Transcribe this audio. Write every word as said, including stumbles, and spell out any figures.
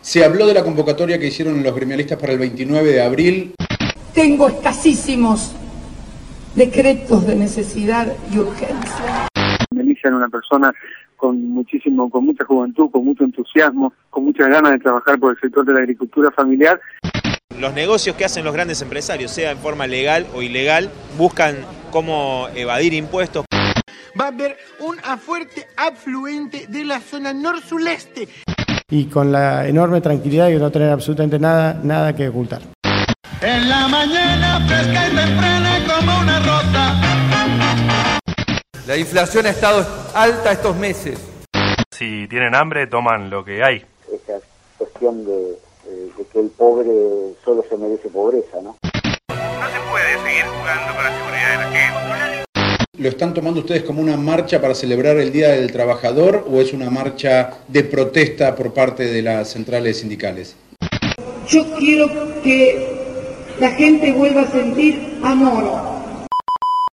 Se habló de la convocatoria que hicieron los gremialistas para el veintinueve de abril. Tengo escasísimos decretos de necesidad y urgencia. Melissa era una persona con muchísimo, con mucha juventud, con mucho entusiasmo, con muchas ganas de trabajar por el sector de la agricultura familiar. Los negocios que hacen los grandes empresarios, sea en forma legal o ilegal, buscan cómo evadir impuestos. Va a haber un fuerte afluente de la zona nor-sureste. Y con la enorme tranquilidad de no tener absolutamente nada, nada que ocultar. En la mañana fresca y temprana como una rosa. La inflación ha estado alta estos meses. Si tienen hambre, toman lo que hay. Esa cuestión de, de que el pobre solo se merece pobreza, ¿no? No se puede seguir jugando con la seguridad de la gente. ¿Lo están tomando ustedes como una marcha para celebrar el Día del Trabajador o es una marcha de protesta por parte de las centrales sindicales? Yo quiero que la gente vuelva a sentir amor.